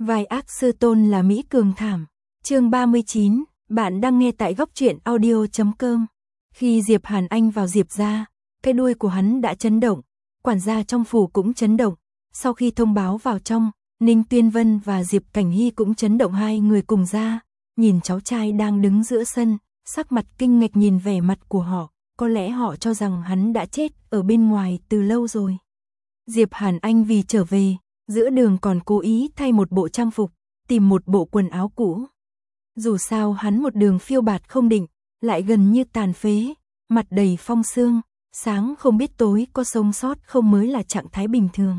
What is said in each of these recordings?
Vai ác sư tôn là Mỹ Cường thảm. Chương 39, bạn đang nghe tại góc truyện audio.com. Khi Diệp Hàn Anh vào Diệp gia, cái đuôi của hắn đã chấn động, quản gia trong phủ cũng chấn động. Sau khi thông báo vào trong, Ninh Tuyên Vân và Diệp Cảnh Hy cũng chấn động, hai người cùng ra, nhìn cháu trai đang đứng giữa sân, sắc mặt kinh ngạc nhìn vẻ mặt của họ, có lẽ họ cho rằng hắn đã chết ở bên ngoài từ lâu rồi. Diệp Hàn Anh vì trở về, giữa đường còn cố ý thay một bộ trang phục, tìm một bộ quần áo cũ. Dù sao hắn một đường phiêu bạt không định, lại gần như tàn phế, mặt đầy phong sương, sáng không biết tối có sống sót không mới là trạng thái bình thường.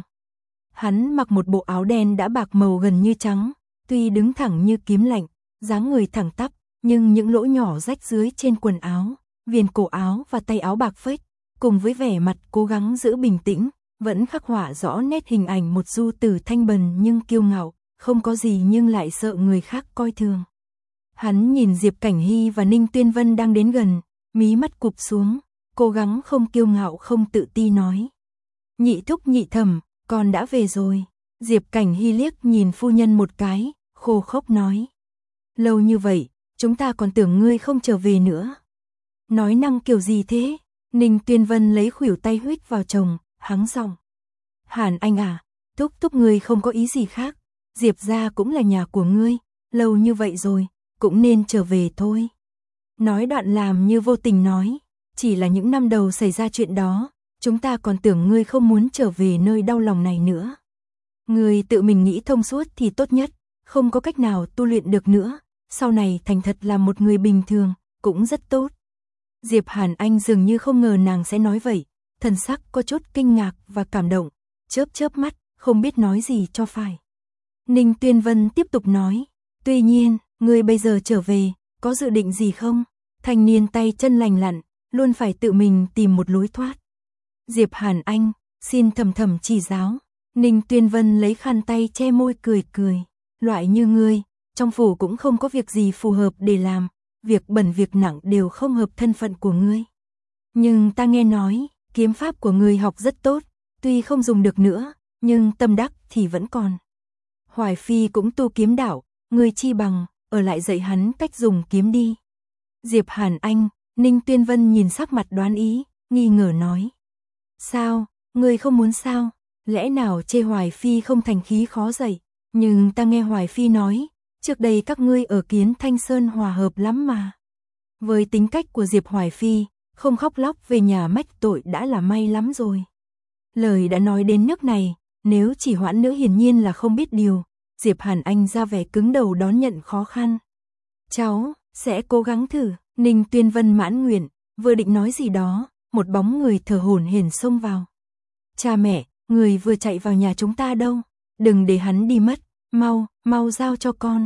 Hắn mặc một bộ áo đen đã bạc màu gần như trắng, tuy đứng thẳng như kiếm lạnh, dáng người thẳng tắp, nhưng những lỗ nhỏ rách dưới trên quần áo, viền cổ áo và tay áo bạc phết, cùng với vẻ mặt cố gắng giữ bình tĩnh, vẫn khắc họa rõ nét hình ảnh một du tử thanh bần nhưng kiêu ngạo, không có gì nhưng lại sợ người khác coi thường. Hắn nhìn Diệp Cảnh Hy và Ninh Tuyên Vân đang đến gần, mí mắt cụp xuống, cố gắng không kiêu ngạo không tự ti nói. Nhị thúc nhị thẩm, con đã về rồi. Diệp Cảnh Hy liếc nhìn phu nhân một cái, khô khốc nói. Lâu như vậy, chúng ta còn tưởng ngươi không trở về nữa. Nói năng kiểu gì thế? Ninh Tuyên Vân lấy khuỷu tay huýt vào chồng, hắng giọng. Hàn Anh à, thúc thúc ngươi không có ý gì khác, Diệp gia cũng là nhà của ngươi, lâu như vậy rồi, cũng nên trở về thôi. Nói đoạn làm như vô tình nói, chỉ là những năm đầu xảy ra chuyện đó, chúng ta còn tưởng ngươi không muốn trở về nơi đau lòng này nữa. Ngươi tự mình nghĩ thông suốt thì tốt nhất, không có cách nào tu luyện được nữa, sau này thành thật là một người bình thường, cũng rất tốt. Diệp Hàn Anh dường như không ngờ nàng sẽ nói vậy, thần sắc có chút kinh ngạc và cảm động, chớp chớp mắt, không biết nói gì cho phải. Ninh Tuyên Vân tiếp tục nói, tuy nhiên, ngươi bây giờ trở về, có dự định gì không? Thanh niên tay chân lành lặn, luôn phải tự mình tìm một lối thoát. Diệp Hàn Anh, xin thầm thầm chỉ giáo. Ninh Tuyên Vân lấy khăn tay che môi cười cười, loại như ngươi, trong phủ cũng không có việc gì phù hợp để làm, việc bẩn việc nặng đều không hợp thân phận của ngươi. Nhưng ta nghe nói, kiếm pháp của ngươi học rất tốt, tuy không dùng được nữa, nhưng tâm đắc thì vẫn còn. Hoài Phi cũng tu kiếm đạo, ngươi chi bằng, ở lại dạy hắn cách dùng kiếm đi. Diệp Hàn Anh, Ninh Tuyên Vân nhìn sắc mặt đoán ý, nghi ngờ nói. Sao, ngươi không muốn sao? Lẽ nào chê Hoài Phi không thành khí khó dạy? Nhưng ta nghe Hoài Phi nói, trước đây các ngươi ở Kiến Thanh Sơn hòa hợp lắm mà. Với tính cách của Diệp Hoài Phi, không khóc lóc về nhà mách tội đã là may lắm rồi. Lời đã nói đến nước này, nếu chỉ hoãn nữa hiển nhiên là không biết điều. Diệp Hàn Anh ra vẻ cứng đầu đón nhận khó khăn. Cháu, sẽ cố gắng thử. Ninh Tuyên Vân mãn nguyện, vừa định nói gì đó, một bóng người thở hổn hển xông vào. Cha mẹ, người vừa chạy vào nhà chúng ta đâu? Đừng để hắn đi mất, mau, mau giao cho con.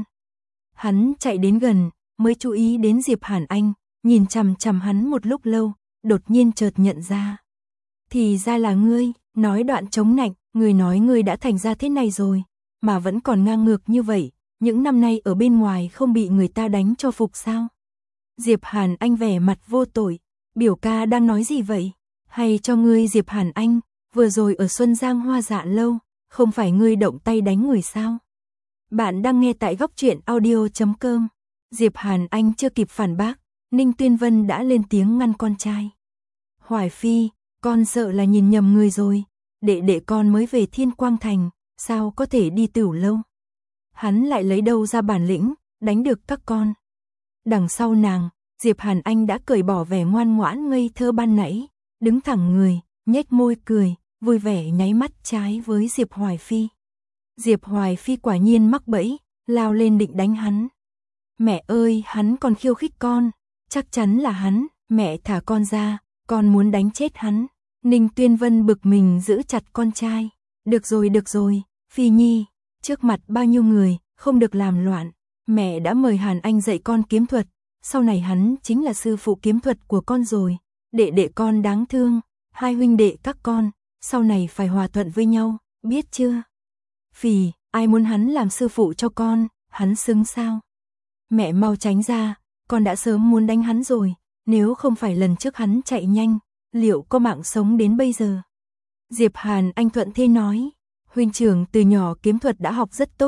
Hắn chạy đến gần, mới chú ý đến Diệp Hàn Anh, nhìn chằm chằm hắn một lúc lâu, đột nhiên chợt nhận ra. Thì ra là ngươi, nói đoạn chống nạnh, người nói ngươi đã thành ra thế này rồi, mà vẫn còn ngang ngược như vậy, những năm nay ở bên ngoài không bị người ta đánh cho phục sao? Diệp Hàn Anh vẻ mặt vô tội, biểu ca đang nói gì vậy? Hay cho ngươi Diệp Hàn Anh, vừa rồi ở Xuân Giang Hoa Dạ Lâu, không phải ngươi động tay đánh người sao? Bạn đang nghe tại góc truyện audio.com. Diệp Hàn Anh chưa kịp phản bác, Ninh Tuyên Vân đã lên tiếng ngăn con trai. Hoài Phi, con sợ là nhìn nhầm người rồi, đệ con mới về Thiên Quang Thành, sao có thể đi Tửu Lâu? Hắn lại lấy đâu ra bản lĩnh, đánh được các con? Đằng sau nàng, Diệp Hàn Anh đã cởi bỏ vẻ ngoan ngoãn ngây thơ ban nãy, đứng thẳng người, nhếch môi cười, vui vẻ nháy mắt trái với Diệp Hoài Phi. Diệp Hoài Phi quả nhiên mắc bẫy, lao lên định đánh hắn. Mẹ ơi, hắn còn khiêu khích con, chắc chắn là hắn, mẹ thả con ra, con muốn đánh chết hắn. Ninh Tuyên Vân bực mình giữ chặt con trai. Được rồi, Phi Nhi, trước mặt bao nhiêu người, không được làm loạn. Mẹ đã mời Hàn Anh dạy con kiếm thuật, sau này hắn chính là sư phụ kiếm thuật của con rồi. Đệ con đáng thương, hai huynh đệ các con, sau này phải hòa thuận với nhau, biết chưa? Phì, ai muốn hắn làm sư phụ cho con, hắn xứng sao? Mẹ mau tránh ra, con đã sớm muốn đánh hắn rồi, nếu không phải lần trước hắn chạy nhanh, liệu có mạng sống đến bây giờ? Diệp Hàn Anh thuận thế nói, huynh trưởng từ nhỏ kiếm thuật đã học rất tốt,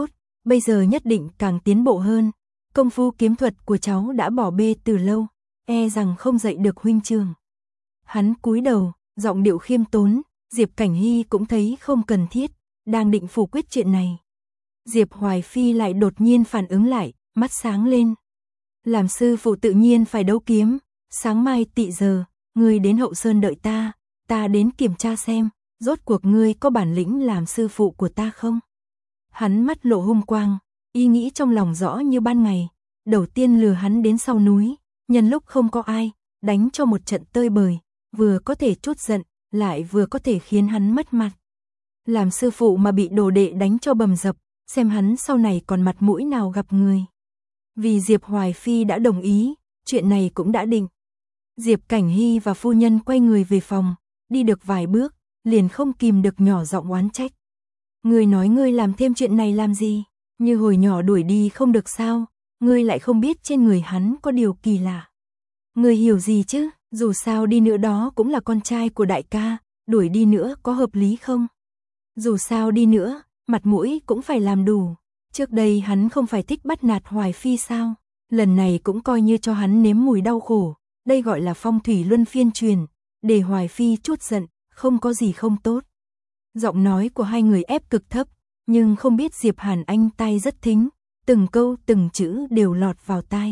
bây giờ nhất định càng tiến bộ hơn. Công phu kiếm thuật của cháu đã bỏ bê từ lâu, e rằng không dạy được huynh trường. Hắn cúi đầu, giọng điệu khiêm tốn, Diệp Cảnh Hy cũng thấy không cần thiết, đang định phủ quyết chuyện này. Diệp Hoài Phi lại đột nhiên phản ứng lại, mắt sáng lên. Làm sư phụ tự nhiên phải đấu kiếm, sáng mai tị giờ, ngươi đến Hậu Sơn đợi ta đến kiểm tra xem, rốt cuộc ngươi có bản lĩnh làm sư phụ của ta không? Hắn mắt lộ hung quang, ý nghĩ trong lòng rõ như ban ngày, đầu tiên lừa hắn đến sau núi, nhân lúc không có ai, đánh cho một trận tơi bời, vừa có thể trút giận, lại vừa có thể khiến hắn mất mặt. Làm sư phụ mà bị đồ đệ đánh cho bầm dập, xem hắn sau này còn mặt mũi nào gặp người. Vì Diệp Hoài Phi đã đồng ý, chuyện này cũng đã định. Diệp Cảnh Hy và phu nhân quay người về phòng, đi được vài bước, liền không kìm được nhỏ giọng oán trách. Ngươi nói ngươi làm thêm chuyện này làm gì? Như hồi nhỏ đuổi đi không được sao? Ngươi lại không biết trên người hắn có điều kỳ lạ. Ngươi hiểu gì chứ? Dù sao đi nữa đó cũng là con trai của đại ca, đuổi đi nữa có hợp lý không? Dù sao đi nữa, mặt mũi cũng phải làm đủ. Trước đây hắn không phải thích bắt nạt Hoài Phi sao? Lần này cũng coi như cho hắn nếm mùi đau khổ. Đây gọi là phong thủy luân phiên truyền, để Hoài Phi chút giận, không có gì không tốt. Giọng nói của hai người ép cực thấp, nhưng không biết Diệp Hàn Anh tai rất thính, từng câu từng chữ đều lọt vào tai.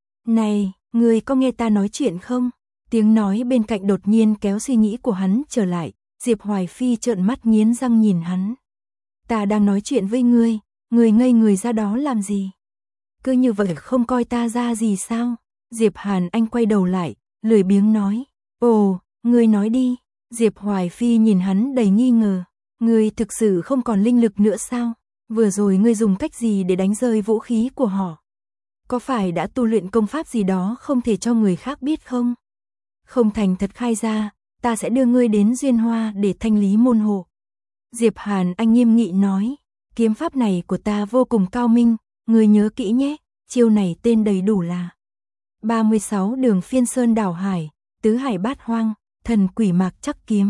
Này, ngươi có nghe ta nói chuyện không? Tiếng nói bên cạnh đột nhiên kéo suy nghĩ của hắn trở lại, Diệp Hoài Phi trợn mắt nghiến răng nhìn hắn. Ta đang nói chuyện với ngươi ngây người ra đó làm gì? Cứ như vậy không coi ta ra gì sao? Diệp Hàn Anh quay đầu lại, lười biếng nói. Ồ, ngươi nói đi. Diệp Hoài Phi nhìn hắn đầy nghi ngờ. Ngươi thực sự không còn linh lực nữa sao? Vừa rồi ngươi dùng cách gì để đánh rơi vũ khí của họ? Có phải đã tu luyện công pháp gì đó không thể cho người khác biết không? Không thành thật khai ra, ta sẽ đưa ngươi đến Duyên Hoa để thanh lý môn hộ. Diệp Hàn Anh nghiêm nghị nói. Kiếm pháp này của ta vô cùng cao minh, ngươi nhớ kỹ nhé, chiêu này tên đầy đủ là 36 đường phiên sơn đảo hải, tứ hải bát hoang, thần quỷ mạc chắc kiếm.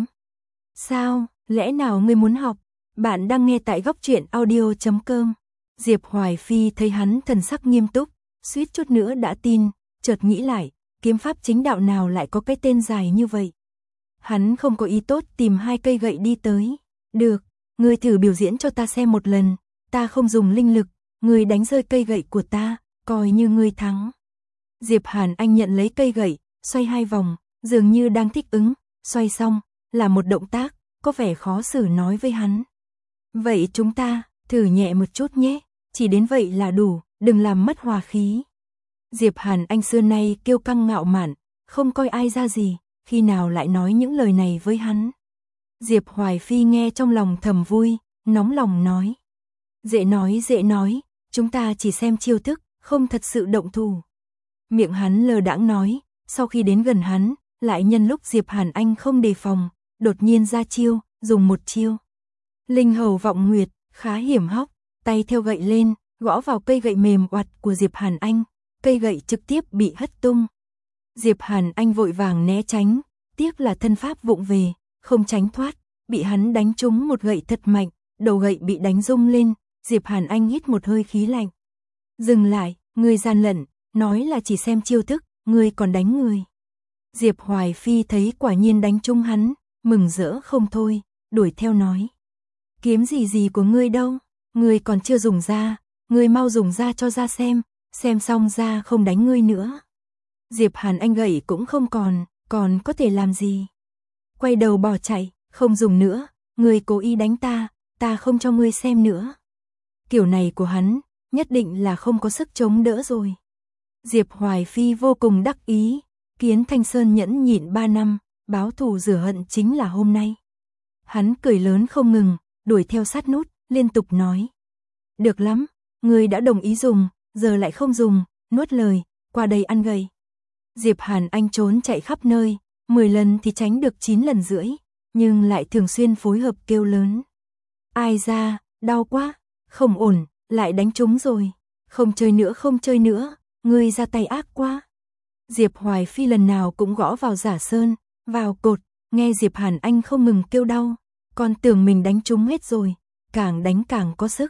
Sao, lẽ nào ngươi muốn học? Bạn đang nghe tại góc truyện audio.com. Diệp Hoài Phi thấy hắn thần sắc nghiêm túc, suýt chút nữa đã tin, chợt nghĩ lại, kiếm pháp chính đạo nào lại có cái tên dài như vậy. Hắn không có ý tốt tìm hai cây gậy đi tới. Được, ngươi thử biểu diễn cho ta xem một lần, ta không dùng linh lực, ngươi đánh rơi cây gậy của ta, coi như ngươi thắng. Diệp Hàn Anh nhận lấy cây gậy, xoay hai vòng, dường như đang thích ứng, xoay xong, là một động tác, có vẻ khó xử nói với hắn. Vậy chúng ta, thử nhẹ một chút nhé, chỉ đến vậy là đủ, đừng làm mất hòa khí. Diệp Hàn Anh xưa nay kiêu căng ngạo mạn, không coi ai ra gì, khi nào lại nói những lời này với hắn. Diệp Hoài Phi nghe trong lòng thầm vui, nóng lòng nói. Dễ nói, chúng ta chỉ xem chiêu thức, không thật sự động thủ. Miệng hắn lờ đãng nói, sau khi đến gần hắn, lại nhân lúc Diệp Hàn Anh không đề phòng, đột nhiên ra chiêu, dùng một chiêu. Linh hầu vọng nguyệt, khá hiểm hóc, tay theo gậy lên, gõ vào cây gậy mềm oặt của Diệp Hàn Anh, cây gậy trực tiếp bị hất tung. Diệp Hàn Anh vội vàng né tránh, tiếc là thân pháp vụng về, không tránh thoát, bị hắn đánh trúng một gậy thật mạnh, đầu gậy bị đánh rung lên, Diệp Hàn Anh hít một hơi khí lạnh. Dừng lại, ngươi gian lận, nói là chỉ xem chiêu thức, ngươi còn đánh người. Diệp Hoài Phi thấy quả nhiên đánh trúng hắn, mừng rỡ không thôi, đuổi theo nói. Kiếm gì của ngươi đâu, ngươi còn chưa dùng ra, ngươi mau dùng ra cho ra xem xong ra không đánh ngươi nữa. Diệp Hàn Anh gậy cũng không còn có thể làm gì. Quay đầu bỏ chạy, không dùng nữa, ngươi cố ý đánh ta không cho ngươi xem nữa. Kiểu này của hắn, nhất định là không có sức chống đỡ rồi. Diệp Hoài Phi vô cùng đắc ý, Kiến Thanh Sơn nhẫn nhịn 3 năm, báo thù rửa hận chính là hôm nay. Hắn cười lớn không ngừng, đuổi theo sát nút, liên tục nói. Được lắm, ngươi đã đồng ý dùng, giờ lại không dùng, nuốt lời, qua đây ăn gầy. Diệp Hàn Anh trốn chạy khắp nơi, 10 lần thì tránh được 9 lần rưỡi, nhưng lại thường xuyên phối hợp kêu lớn. Ai ra, đau quá, không ổn, lại đánh trúng rồi, không chơi nữa, ngươi ra tay ác quá. Diệp Hoài Phi lần nào cũng gõ vào giả sơn, vào cột, nghe Diệp Hàn Anh không ngừng kêu đau, còn tưởng mình đánh trúng hết rồi, càng đánh càng có sức,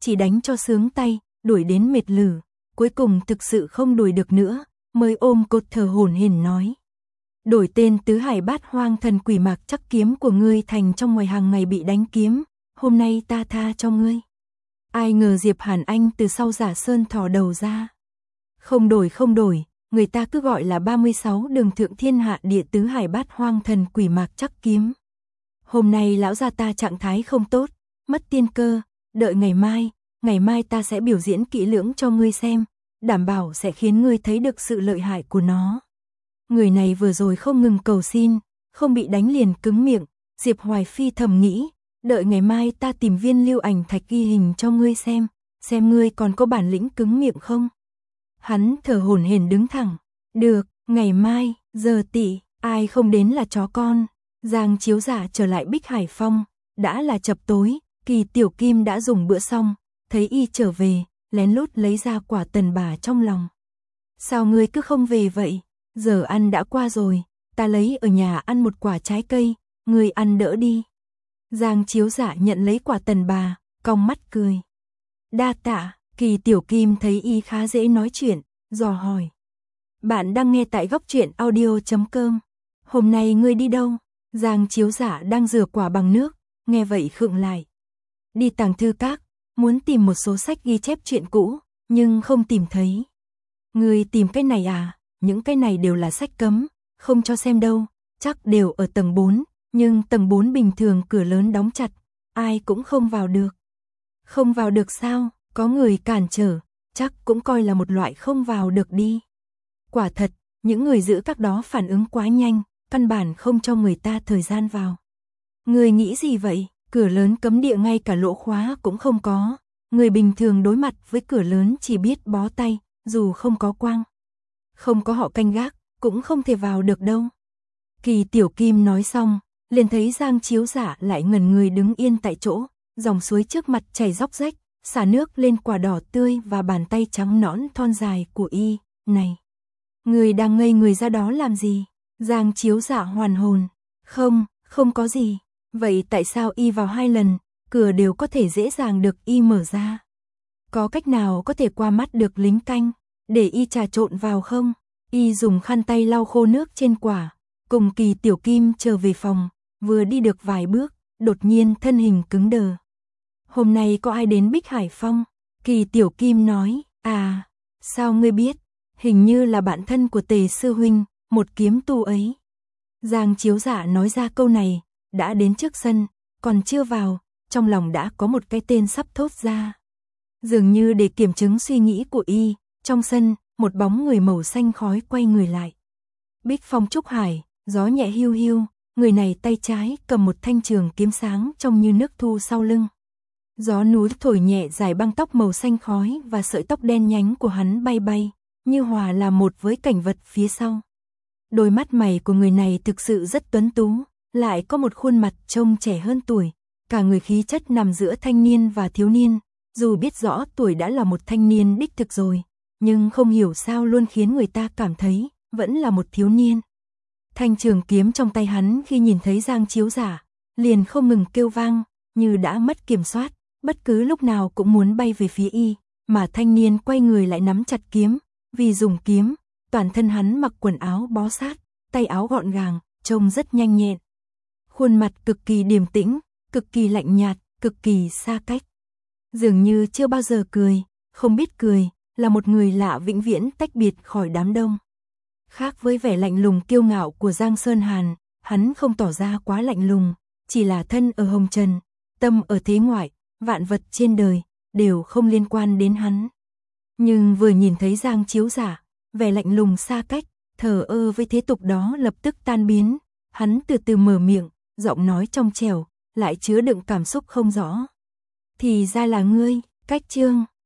chỉ đánh cho sướng tay, đuổi đến mệt lử, cuối cùng thực sự không đuổi được nữa, mới ôm cột thở hổn hển nói. Đổi tên tứ hải bát hoang thần quỷ mạc chắc kiếm của ngươi thành trong ngoài hàng ngày bị đánh kiếm, hôm nay ta tha cho ngươi. Ai ngờ Diệp Hàn Anh từ sau giả sơn thò đầu ra. Không đổi, người ta cứ gọi là 36 đường thượng thiên hạ địa tứ hải bát hoang thần quỷ mạc chắc kiếm. Hôm nay lão gia ta trạng thái không tốt, mất tiên cơ, đợi ngày mai ta sẽ biểu diễn kỹ lưỡng cho ngươi xem, đảm bảo sẽ khiến ngươi thấy được sự lợi hại của nó. Người này vừa rồi không ngừng cầu xin, không bị đánh liền cứng miệng, Diệp Hoài Phi thầm nghĩ, đợi ngày mai ta tìm viên lưu ảnh thạch ghi hình cho ngươi xem ngươi còn có bản lĩnh cứng miệng không. Hắn thở hổn hển đứng thẳng, được, ngày mai, giờ tị, ai không đến là chó con. Giang Chiếu Giả trở lại Bích Hải Phong, đã là chập tối, Kỳ Tiểu Kim đã dùng bữa xong, thấy y trở về, lén lút lấy ra quả tần bà trong lòng. Sao ngươi cứ không về vậy? Giờ ăn đã qua rồi, ta lấy ở nhà ăn một quả trái cây, ngươi ăn đỡ đi. Giang Chiếu Giả nhận lấy quả tần bà, cong mắt cười. Đa tạ. Kỳ Tiểu Kim thấy y khá dễ nói chuyện, dò hỏi. Bạn đang nghe tại góc truyện audio.com. Hôm nay ngươi đi đâu? Giang Chiếu Giả đang rửa quả bằng nước, nghe vậy khựng lại. Đi tàng thư các, muốn tìm một số sách ghi chép chuyện cũ, nhưng không tìm thấy. Ngươi tìm cái này à? Những cái này đều là sách cấm, không cho xem đâu, chắc đều ở tầng 4, nhưng tầng 4 bình thường cửa lớn đóng chặt, ai cũng không vào được. Không vào được sao? Có người cản trở, chắc cũng coi là một loại không vào được đi. Quả thật, những người giữ các đó phản ứng quá nhanh, căn bản không cho người ta thời gian vào. Người nghĩ gì vậy? Cửa lớn cấm địa ngay cả lỗ khóa cũng không có. Người bình thường đối mặt với cửa lớn chỉ biết bó tay, dù không có quang. Không có họ canh gác, cũng không thể vào được đâu. Kỳ Tiểu Kim nói xong, liền thấy Giang Chiếu Giả lại ngẩn người đứng yên tại chỗ, dòng suối trước mặt chảy róc rách, xả nước lên quả đỏ tươi và bàn tay trắng nõn thon dài của y. Này, người đang ngây người ra đó làm gì? Giang Chiếu Giả hoàn hồn. Không có gì. Vậy tại sao y vào 2 lần, cửa đều có thể dễ dàng được y mở ra? Có cách nào có thể qua mắt được lính canh, để y trà trộn vào không? Y dùng khăn tay lau khô nước trên quả, cùng Kỳ Tiểu Kim trở về phòng, vừa đi được vài bước, đột nhiên thân hình cứng đờ. Hôm nay có ai đến Bích Hải Phong? Kỳ Tiểu Kim nói, à, sao ngươi biết? Hình như là bạn thân của Tề Sư Huynh, một kiếm tu ấy. Giang Chiếu Giả nói ra câu này, đã đến trước sân, còn chưa vào, trong lòng đã có một cái tên sắp thốt ra. Dường như để kiểm chứng suy nghĩ của y, trong sân, một bóng người màu xanh khói quay người lại. Bích Phong Trúc Hải, gió nhẹ hiu hiu, người này tay trái cầm một thanh trường kiếm sáng trông như nước thu sau lưng. Gió núi thổi nhẹ dài băng tóc màu xanh khói và sợi tóc đen nhánh của hắn bay bay, như hòa làm một với cảnh vật phía sau. Đôi mắt mày của người này thực sự rất tuấn tú, lại có một khuôn mặt trông trẻ hơn tuổi, cả người khí chất nằm giữa thanh niên và thiếu niên, dù biết rõ tuổi đã là một thanh niên đích thực rồi, nhưng không hiểu sao luôn khiến người ta cảm thấy vẫn là một thiếu niên. Thanh trường kiếm trong tay hắn khi nhìn thấy Giang Chiếu Giả, liền không ngừng kêu vang, như đã mất kiểm soát, bất cứ lúc nào cũng muốn bay về phía y, mà thanh niên quay người lại nắm chặt kiếm, vì dùng kiếm, toàn thân hắn mặc quần áo bó sát, tay áo gọn gàng, trông rất nhanh nhẹn. Khuôn mặt cực kỳ điềm tĩnh, cực kỳ lạnh nhạt, cực kỳ xa cách. Dường như chưa bao giờ cười, không biết cười, là một người lạ vĩnh viễn tách biệt khỏi đám đông. Khác với vẻ lạnh lùng kiêu ngạo của Giang Sơn Hàn, hắn không tỏ ra quá lạnh lùng, chỉ là thân ở hồng trần, tâm ở thế ngoại, vạn vật trên đời đều không liên quan đến hắn. Nhưng vừa nhìn thấy Giang Chiếu Giả, vẻ lạnh lùng xa cách, thờ ơ với thế tục đó lập tức tan biến, hắn từ từ mở miệng, giọng nói trong trẻo, lại chứa đựng cảm xúc không rõ. Thì ra là ngươi, Cách Chương.